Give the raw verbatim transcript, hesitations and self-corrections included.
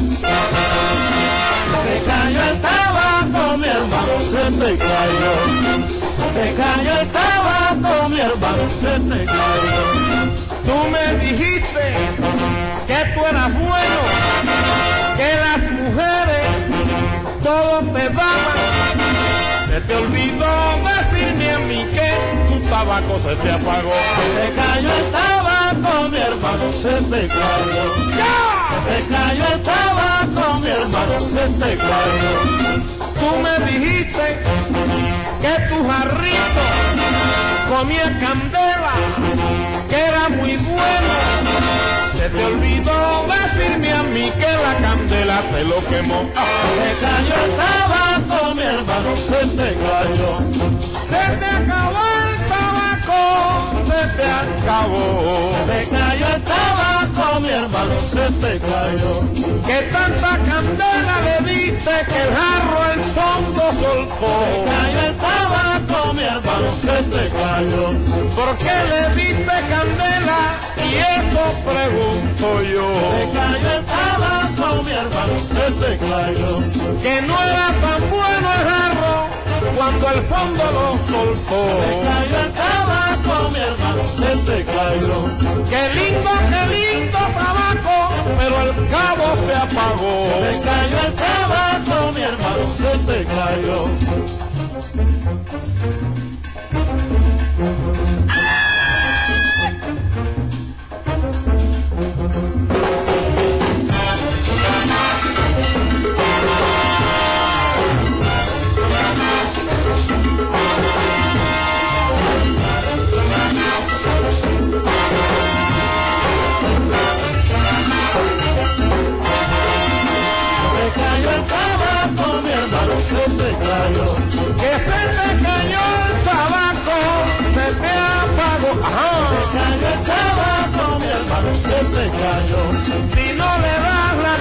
Se te cayó el tabaco, mi hermano, se te cayó. Se te cayó el tabaco, mi hermano, se te cayó. Tú me dijiste que tú eras bueno, que las mujeres todo te daban. Se te olvidó decirme a mí que tu tabaco se te apagó. Se te cayó el tabaco, mi hermano, se te cayó. ¡Ya! Se te cayó el tabaco, mi hermano, se te cayó. Tú me dijiste que tu jarrito comía candela, que era muy bueno. Se te olvidó decirme a mí que la candela te lo quemó. Se te cayó el tabaco, mi hermano, se te cayó. Se te acabó el tabaco, se te acabó. Se te cayó el tabaco, mi hermano, se te cayó. Que tanta candela le diste que el jarro el fondo soltó. Se te cayó el tabaco, mi hermano, se te cayó. ¿Por qué le diste candela? Y eso pregunto yo. Se te cayó el tabaco, mi hermano, se te cayó. Que no era tan bueno el jarro cuando el fondo lo soltó. Se te cayó el tabaco, mi hermano, se te cayó. Qué lindo, qué lindo tabaco, pero el cabo se apagó. Se te cayó el tabaco, mi hermano, se te cayó. Se te cayó, Que se te cayó el tabaco, se te apagó. Ajá. se te cayó el tabaco, mi hermano, se te cayó. Si no le das la